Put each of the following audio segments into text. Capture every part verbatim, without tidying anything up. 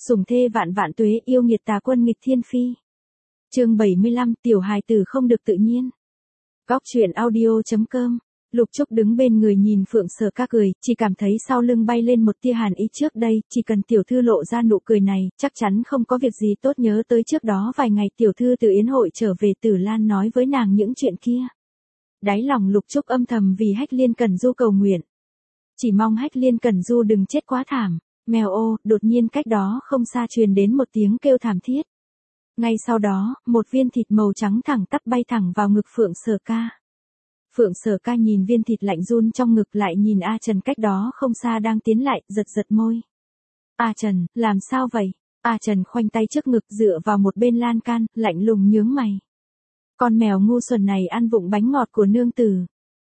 Sủng thê vạn vạn tuế, yêu nghiệt tà quân nghịch thiên phi. Chương bảy mươi lăm, tiểu hài tử không được tự nhiên. Góc truyện audio chấm com. Lục Trúc đứng bên người nhìn Phượng Sở Ca cười, chỉ cảm thấy sau lưng bay lên một tia hàn ý. Trước đây, chỉ cần tiểu thư lộ ra nụ cười này, chắc chắn không có việc gì tốt. Nhớ tới trước đó vài ngày tiểu thư từ yến hội trở về, Tử Lan nói với nàng những chuyện kia. Đáy lòng Lục Trúc âm thầm vì Hách Liên Cẩn Du cầu nguyện. Chỉ mong Hách Liên Cẩn Du đừng chết quá thảm. Mèo ô, đột nhiên cách đó không xa truyền đến một tiếng kêu thảm thiết. Ngay sau đó, một viên thịt màu trắng thẳng tắp bay thẳng vào ngực Phượng Sở Ca. Phượng Sở Ca nhìn viên thịt lạnh run trong ngực, lại nhìn A Trần cách đó không xa đang tiến lại, giật giật môi. A Trần, làm sao vậy? A Trần khoanh tay trước ngực dựa vào một bên lan can, lạnh lùng nhướng mày. Con mèo ngu xuẩn này ăn vụng bánh ngọt của nương tử.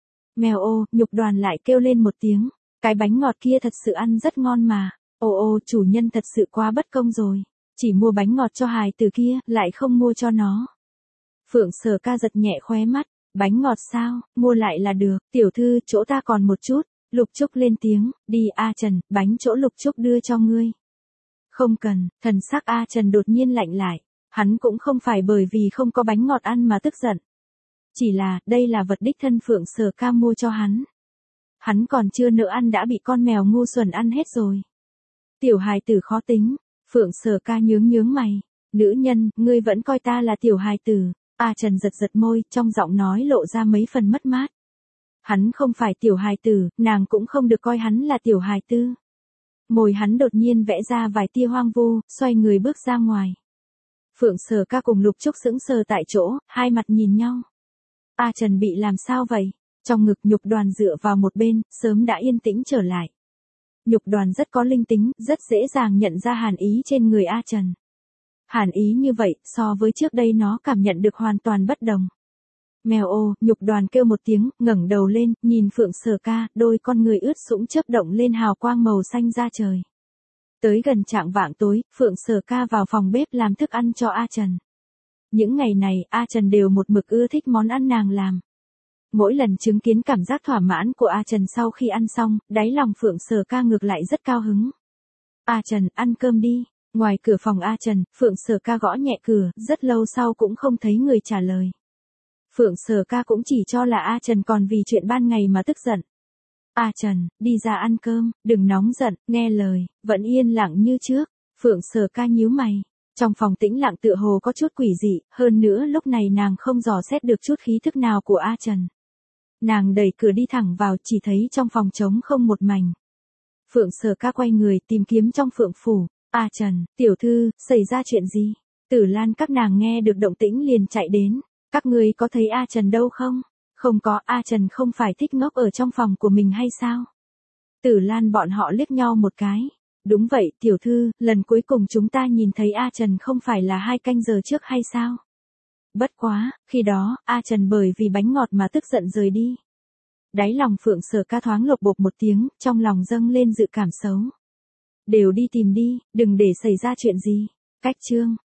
Mèo ô, Nhục Đoàn lại kêu lên một tiếng. Cái bánh ngọt kia thật sự ăn rất ngon mà. Ô ô, chủ nhân thật sự quá bất công rồi. Chỉ mua bánh ngọt cho hài tử kia, lại không mua cho nó. Phượng Sở Ca giật nhẹ khóe mắt. Bánh ngọt sao, mua lại là được. Tiểu thư, chỗ ta còn một chút. Lục Trúc lên tiếng, đi A Trần, bánh chỗ Lục Trúc đưa cho ngươi. Không cần, thần sắc A Trần đột nhiên lạnh lại. Hắn cũng không phải bởi vì không có bánh ngọt ăn mà tức giận. Chỉ là, đây là vật đích thân Phượng Sở Ca mua cho hắn. Hắn còn chưa nỡ ăn đã bị con mèo ngu xuẩn ăn hết rồi. Tiểu hài tử khó tính. Phượng Sở Ca nhướng nhướng mày. Nữ nhân, ngươi vẫn coi ta là tiểu hài tử. A Trần giật giật môi, trong giọng nói lộ ra mấy phần mất mát. Hắn không phải tiểu hài tử, nàng cũng không được coi hắn là tiểu hài tư. Môi hắn đột nhiên vẽ ra vài tia hoang vu, xoay người bước ra ngoài. Phượng Sở Ca cùng Lục Trúc sững sờ tại chỗ, hai mặt nhìn nhau. A Trần bị làm sao vậy? Trong ngực Nhục Đoàn dựa vào một bên, sớm đã yên tĩnh trở lại. Nhục Đoàn rất có linh tính, rất dễ dàng nhận ra hàn ý trên người A Trần. Hàn ý như vậy, so với trước đây nó cảm nhận được hoàn toàn bất đồng. Mèo ô, Nhục Đoàn kêu một tiếng, ngẩng đầu lên, nhìn Phượng Sở Ca, đôi con người ướt sũng chớp động lên hào quang màu xanh da trời. Tới gần chạng vạng tối, Phượng Sở Ca vào phòng bếp làm thức ăn cho A Trần. Những ngày này, A Trần đều một mực ưa thích món ăn nàng làm. Mỗi lần chứng kiến cảm giác thỏa mãn của A Trần sau khi ăn xong, đáy lòng Phượng Sở Ca ngược lại rất cao hứng. A Trần, ăn cơm đi. Ngoài cửa phòng A Trần, Phượng Sở Ca gõ nhẹ cửa, rất lâu sau cũng không thấy người trả lời. Phượng Sở Ca cũng chỉ cho là A Trần còn vì chuyện ban ngày mà tức giận. A Trần, đi ra ăn cơm, đừng nóng giận, nghe lời, vẫn yên lặng như trước. Phượng Sở Ca nhíu mày. Trong phòng tĩnh lặng tựa hồ có chút quỷ dị, hơn nữa lúc này nàng không dò xét được chút khí thức nào của A Trần. Nàng đẩy cửa đi thẳng vào, chỉ thấy trong phòng trống không một mảnh. Phượng Sở Ca quay người tìm kiếm trong phượng phủ. A Trần, tiểu thư, xảy ra chuyện gì? Tử Lan các nàng nghe được động tĩnh liền chạy đến. Các ngươi có thấy A Trần đâu không? Không có, A Trần không phải thích ngốc ở trong phòng của mình hay sao? Tử Lan bọn họ liếc nhau một cái. Đúng vậy, tiểu thư, lần cuối cùng chúng ta nhìn thấy A Trần không phải là hai canh giờ trước hay sao? Bất quá, khi đó, A Trần bởi vì bánh ngọt mà tức giận rời đi. Đáy lòng Phượng Sở Ca thoáng lột bột một tiếng, trong lòng dâng lên dự cảm xấu. Đều đi tìm đi, đừng để xảy ra chuyện gì. Cách chương.